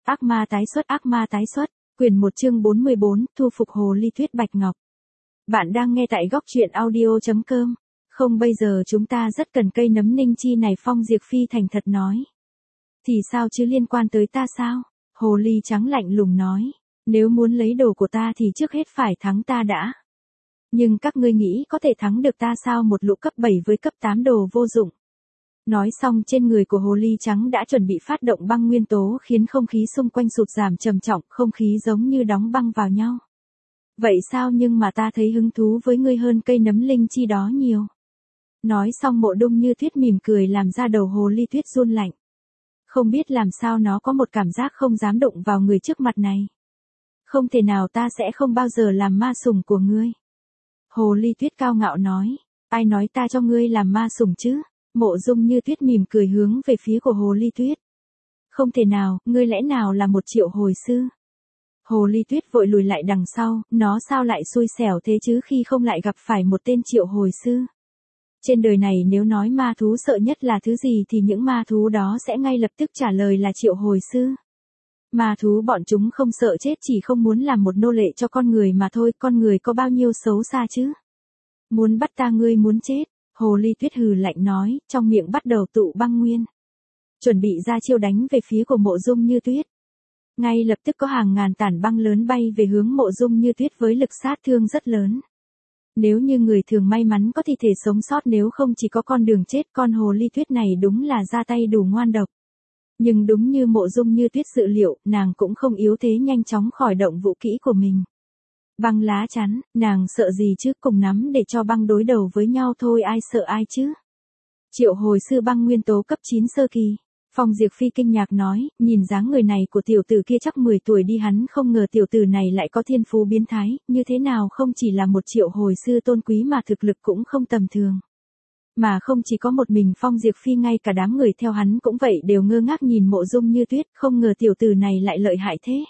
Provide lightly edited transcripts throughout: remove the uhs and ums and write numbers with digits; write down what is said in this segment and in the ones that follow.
Ác ma tái xuất, quyển 1 chương 44, thu phục hồ ly tuyết bạch ngọc. Bạn đang nghe tại góc truyện audio.com. Không, bây giờ chúng ta rất cần cây nấm ninh chi này, Phong Diệp Phi thành thật nói. Thì sao chứ, liên quan tới ta sao? Hồ ly trắng lạnh lùng nói. Nếu muốn lấy đồ của ta thì trước hết phải thắng ta đã. Nhưng các ngươi nghĩ có thể thắng được ta sao, một lũ cấp 7 với cấp 8 đồ vô dụng. Nói xong, trên người của hồ ly trắng đã chuẩn bị phát động băng nguyên tố, khiến không khí xung quanh sụt giảm trầm trọng, không khí giống như đóng băng vào nhau. Vậy sao, nhưng mà ta thấy hứng thú với ngươi hơn cây nấm linh chi đó nhiều. Nói xong, Mộ Dung Như Tuyết mỉm cười làm ra đầu hồ ly tuyết run lạnh. Không biết làm sao nó có một cảm giác không dám đụng vào người trước mặt này. Không thể nào, ta sẽ không bao giờ làm ma sủng của ngươi. Hồ ly tuyết cao ngạo nói. Ai nói ta cho ngươi làm ma sủng chứ? Mộ Dung Như Tuyết mỉm cười hướng về phía của hồ ly tuyết. Không thể nào, ngươi lẽ nào là một triệu hồi sư? Hồ ly tuyết vội lùi lại đằng sau, nó sao lại xui xẻo thế chứ khi không lại gặp phải một tên triệu hồi sư? Trên đời này nếu nói ma thú sợ nhất là thứ gì thì những ma thú đó sẽ ngay lập tức trả lời là triệu hồi sư. Ma thú bọn chúng không sợ chết, chỉ không muốn làm một nô lệ cho con người mà thôi, con người có bao nhiêu xấu xa chứ? Muốn bắt ta, ngươi muốn chết. Hồ ly tuyết hừ lạnh nói, trong miệng bắt đầu tụ băng nguyên. Chuẩn bị ra chiêu đánh về phía của Mộ Dung Như Tuyết. Ngay lập tức có hàng ngàn tản băng lớn bay về hướng Mộ Dung Như Tuyết với lực sát thương rất lớn. Nếu như người thường may mắn có thi thể sống sót, nếu không chỉ có con đường chết, con hồ ly tuyết này đúng là ra tay đủ ngoan độc. Nhưng đúng như Mộ Dung Như Tuyết dự liệu, nàng cũng không yếu thế, nhanh chóng khỏi động vũ kỹ của mình. Băng lá chắn, nàng sợ gì chứ, cùng nắm để cho băng đối đầu với nhau thôi, ai sợ ai chứ. Triệu hồi sư băng nguyên tố cấp 9 sơ kỳ. Phong Diệp Phi kinh ngạc nói, nhìn dáng người này của tiểu tử kia chắc 10 tuổi đi, hắn không ngờ tiểu tử này lại có thiên phú biến thái, như thế nào không chỉ là một triệu hồi sư tôn quý mà thực lực cũng không tầm thường. Mà không chỉ có một mình Phong Diệp Phi, ngay cả đám người theo hắn cũng vậy, đều ngơ ngác nhìn Mộ Dung Như Tuyết, không ngờ tiểu tử này lại lợi hại thế.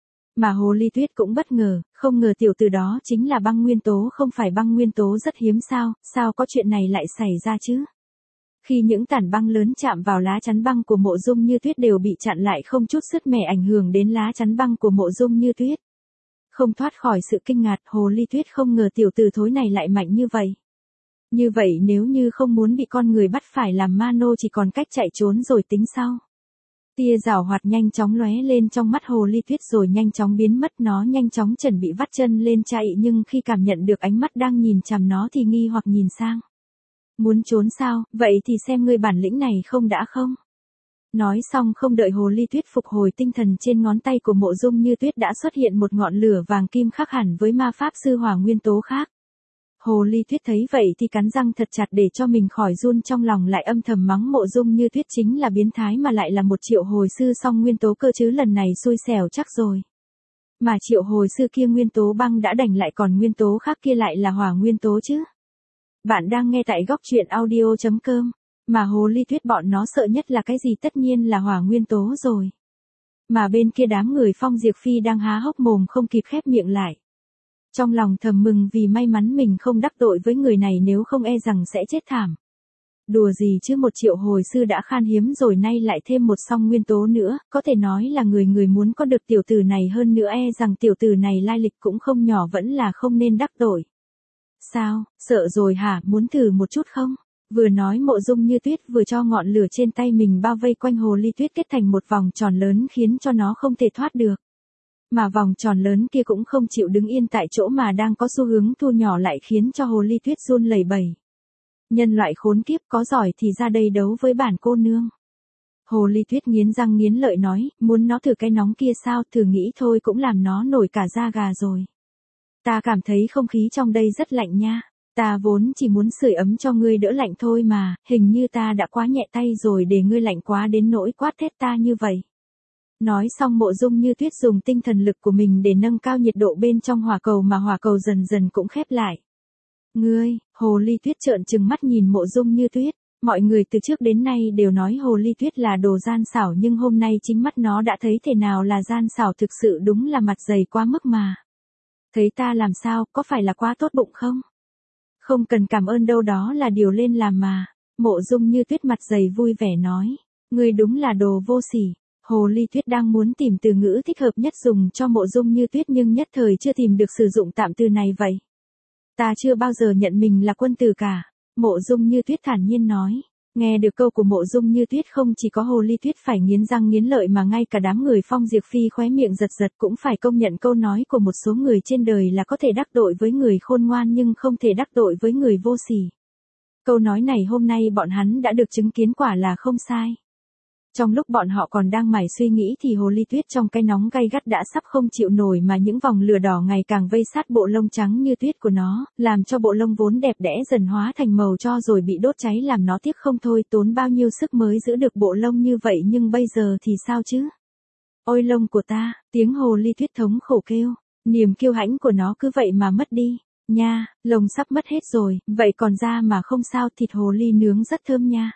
Mà hồ ly tuyết cũng bất ngờ, không ngờ tiểu tử đó chính là băng nguyên tố, không phải băng nguyên tố rất hiếm sao, sao có chuyện này lại xảy ra chứ? Khi những tản băng lớn chạm vào lá chắn băng của Mộ Dung Như Tuyết đều bị chặn lại, không chút sứt mẻ ảnh hưởng đến lá chắn băng của Mộ Dung Như Tuyết. Không thoát khỏi sự kinh ngạc, hồ ly tuyết không ngờ tiểu tử thối này lại mạnh như vậy. Như vậy nếu như không muốn bị con người bắt phải làm ma nô, chỉ còn cách chạy trốn rồi tính sau. Tia giảo hoạt nhanh chóng lóe lên trong mắt hồ ly tuyết rồi nhanh chóng biến mất, nó nhanh chóng chuẩn bị vắt chân lên chạy, nhưng khi cảm nhận được ánh mắt đang nhìn chằm nó thì nghi hoặc nhìn sang. Muốn trốn sao, vậy thì xem ngươi bản lĩnh này không đã không? Nói xong, không đợi hồ ly tuyết phục hồi tinh thần, trên ngón tay của Mộ Dung Như Tuyết đã xuất hiện một ngọn lửa vàng kim khác hẳn với ma pháp sư hỏa nguyên tố khác. Hồ ly tuyết thấy vậy thì cắn răng thật chặt để cho mình khỏi run, trong lòng lại âm thầm mắng Mộ Dung Như Tuyết chính là biến thái, mà lại là một triệu hồi sư song nguyên tố cơ chứ, lần này xui xẻo chắc rồi. Mà triệu hồi sư kia nguyên tố băng đã đành, lại còn nguyên tố khác kia lại là hỏa nguyên tố chứ. Bạn đang nghe tại góc truyện audio.com. Mà hồ ly tuyết bọn nó sợ nhất là cái gì? Tất nhiên là hỏa nguyên tố rồi. Mà bên kia đám người Phong Diệp Phi đang há hốc mồm không kịp khép miệng lại. Trong lòng thầm mừng vì may mắn mình không đắc tội với người này, nếu không e rằng sẽ chết thảm. Đùa gì chứ, một triệu hồi sư đã khan hiếm rồi, nay lại thêm một song nguyên tố nữa, có thể nói là người muốn có được tiểu tử này, hơn nữa e rằng tiểu tử này lai lịch cũng không nhỏ, vẫn là không nên đắc tội. Sao, sợ rồi hả, muốn thử một chút không? Vừa nói Mộ Dung Như Tuyết vừa cho ngọn lửa trên tay mình bao vây quanh hồ ly tuyết, kết thành một vòng tròn lớn khiến cho nó không thể thoát được. Mà vòng tròn lớn kia cũng không chịu đứng yên tại chỗ mà đang có xu hướng thu nhỏ lại, khiến cho hồ ly tuyết run lẩy bẩy. Nhân loại khốn kiếp, có giỏi thì ra đây đấu với bản cô nương. Hồ ly tuyết nghiến răng nghiến lợi nói, muốn nó thử cái nóng kia sao, thử nghĩ thôi cũng làm nó nổi cả da gà rồi. Ta cảm thấy không khí trong đây rất lạnh nha. Ta vốn chỉ muốn sưởi ấm cho ngươi đỡ lạnh thôi mà, hình như ta đã quá nhẹ tay rồi để ngươi lạnh quá đến nỗi quát thét ta như vậy. Nói xong, Mộ Dung Như Tuyết dùng tinh thần lực của mình để nâng cao nhiệt độ bên trong hỏa cầu, mà hỏa cầu dần dần cũng khép lại. Ngươi, hồ ly tuyết trợn trừng mắt nhìn Mộ Dung Như Tuyết. Mọi người từ trước đến nay đều nói hồ ly tuyết là đồ gian xảo, nhưng hôm nay chính mắt nó đã thấy thế nào là gian xảo thực sự, đúng là mặt dày quá mức mà. Thấy ta làm sao, có phải là quá tốt bụng không? Không cần cảm ơn đâu, đó là điều lên làm mà. Mộ Dung Như Tuyết mặt dày vui vẻ nói. Ngươi đúng là đồ vô sỉ. Hồ Ly Tuyết đang muốn tìm từ ngữ thích hợp nhất dùng cho Mộ Dung Như Tuyết nhưng nhất thời chưa tìm được sử dụng tạm từ này vậy. Ta chưa bao giờ nhận mình là quân tử cả. Mộ Dung Như Tuyết thản nhiên nói. Nghe được câu của Mộ Dung Như Tuyết không chỉ có Hồ Ly Tuyết phải nghiến răng nghiến lợi mà ngay cả đám người Phong Diệp Phi khóe miệng giật giật cũng phải công nhận câu nói của một số người trên đời là có thể đắc tội với người khôn ngoan nhưng không thể đắc tội với người vô sỉ. Câu nói này hôm nay bọn hắn đã được chứng kiến quả là không sai. Trong lúc bọn họ còn đang mải suy nghĩ thì Hồ Ly Tuyết trong cái nóng gay gắt đã sắp không chịu nổi mà những vòng lửa đỏ ngày càng vây sát bộ lông trắng như tuyết của nó, làm cho bộ lông vốn đẹp đẽ dần hóa thành màu tro rồi bị đốt cháy làm nó tiếc không thôi, tốn bao nhiêu sức mới giữ được bộ lông như vậy nhưng bây giờ thì sao chứ? Ôi lông của ta, tiếng Hồ Ly Tuyết thống khổ kêu, niềm kiêu hãnh của nó cứ vậy mà mất đi. Nha, lông sắp mất hết rồi, vậy còn da mà không sao, thịt hồ ly nướng rất thơm nha.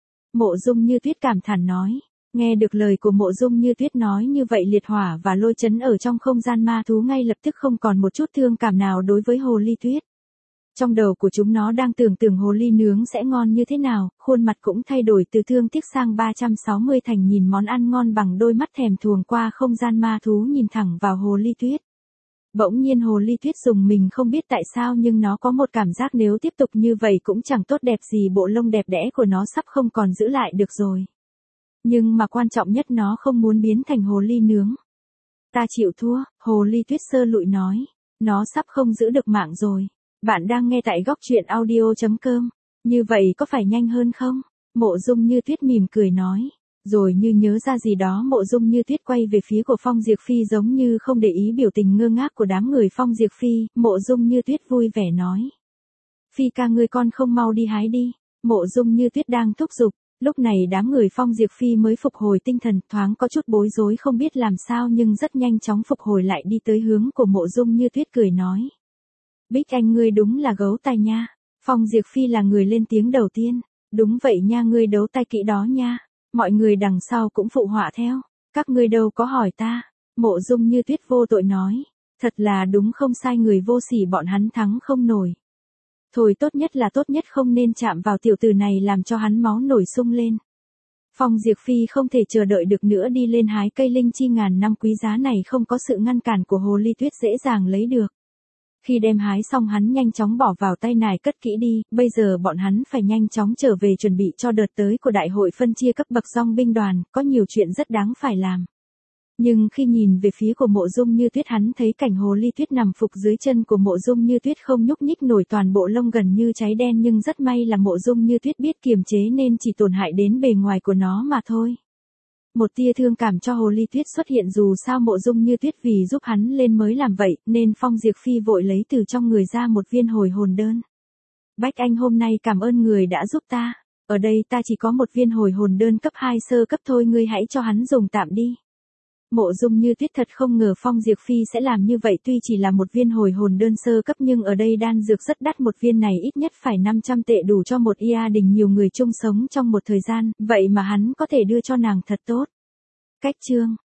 Mộ Dung Như Tuyết cảm thản nói. Nghe được lời của Mộ Dung Như Tuyết nói như vậy liệt hỏa và lôi chấn ở trong không gian ma thú ngay lập tức không còn một chút thương cảm nào đối với Hồ Ly Tuyết. Trong đầu của chúng nó đang tưởng tượng hồ ly nướng sẽ ngon như thế nào, khuôn mặt cũng thay đổi từ thương tiếc sang 360 thành nhìn món ăn ngon bằng đôi mắt thèm thuồng qua không gian ma thú nhìn thẳng vào Hồ Ly Tuyết. Bỗng nhiên Hồ Ly Tuyết dùng mình không biết tại sao nhưng nó có một cảm giác nếu tiếp tục như vậy cũng chẳng tốt đẹp gì, bộ lông đẹp đẽ của nó sắp không còn giữ lại được rồi. Nhưng mà quan trọng nhất nó không muốn biến thành hồ ly nướng. Ta chịu thua, Hồ Ly Tuyết sơ lụi nói. Nó sắp không giữ được mạng rồi. Bạn đang nghe tại góc truyện audio.com. Như vậy có phải nhanh hơn không? Mộ Dung Như Tuyết mỉm cười nói. Rồi như nhớ ra gì đó Mộ Dung Như Tuyết quay về phía của Phong Diệp Phi giống như không để ý biểu tình ngơ ngác của đám người Phong Diệp Phi. Mộ Dung Như Tuyết vui vẻ nói. Phi ca ngươi con không mau đi hái đi. Mộ Dung Như Tuyết đang thúc giục. Lúc này đám người Phong Diệp Phi mới phục hồi tinh thần, thoáng có chút bối rối không biết làm sao nhưng rất nhanh chóng phục hồi lại đi tới hướng của Mộ Dung Như Tuyết cười nói. Bích Anh ngươi đúng là gấu tài nha. Phong Diệp Phi là người lên tiếng đầu tiên. Đúng vậy nha, ngươi đấu tay kỹ đó nha. Mọi người đằng sau cũng phụ họa theo. Các ngươi đâu có hỏi ta. Mộ Dung Như Tuyết vô tội nói. Thật là đúng không sai, người vô sỉ bọn hắn thắng không nổi. Thôi tốt nhất không nên chạm vào tiểu tử này làm cho hắn máu nổi sung lên. Phong Diệp Phi không thể chờ đợi được nữa đi lên hái cây linh chi ngàn năm quý giá này, không có sự ngăn cản của Hồ Ly Tuyết dễ dàng lấy được. Khi đem hái xong hắn nhanh chóng bỏ vào tay nải cất kỹ đi, bây giờ bọn hắn phải nhanh chóng trở về chuẩn bị cho đợt tới của đại hội phân chia cấp bậc dòng binh đoàn, có nhiều chuyện rất đáng phải làm. Nhưng khi nhìn về phía của Mộ Dung Như Tuyết hắn thấy cảnh Hồ Ly Tuyết nằm phục dưới chân của Mộ Dung Như Tuyết không nhúc nhích nổi, toàn bộ lông gần như cháy đen, nhưng rất may là Mộ Dung Như Tuyết biết kiềm chế nên chỉ tổn hại đến bề ngoài của nó mà thôi. Một tia thương cảm cho Hồ Ly Tuyết xuất hiện, dù sao Mộ Dung Như Tuyết vì giúp hắn lên mới làm vậy, nên Phong Diệp Phi vội lấy từ trong người ra một viên hồi hồn đơn. Bách Anh hôm nay cảm ơn người đã giúp ta, ở đây ta chỉ có một viên hồi hồn đơn cấp 2 sơ cấp thôi, ngươi hãy cho hắn dùng tạm đi. Mộ Dung Như Tuyết thật không ngờ Phong Diệp Phi sẽ làm như vậy, tuy chỉ là một viên hồi hồn đơn sơ cấp nhưng ở đây đan dược rất đắt, một viên này ít nhất phải 500 tệ đủ cho một gia đình nhiều người chung sống trong một thời gian, vậy mà hắn có thể đưa cho nàng thật tốt. Cách chương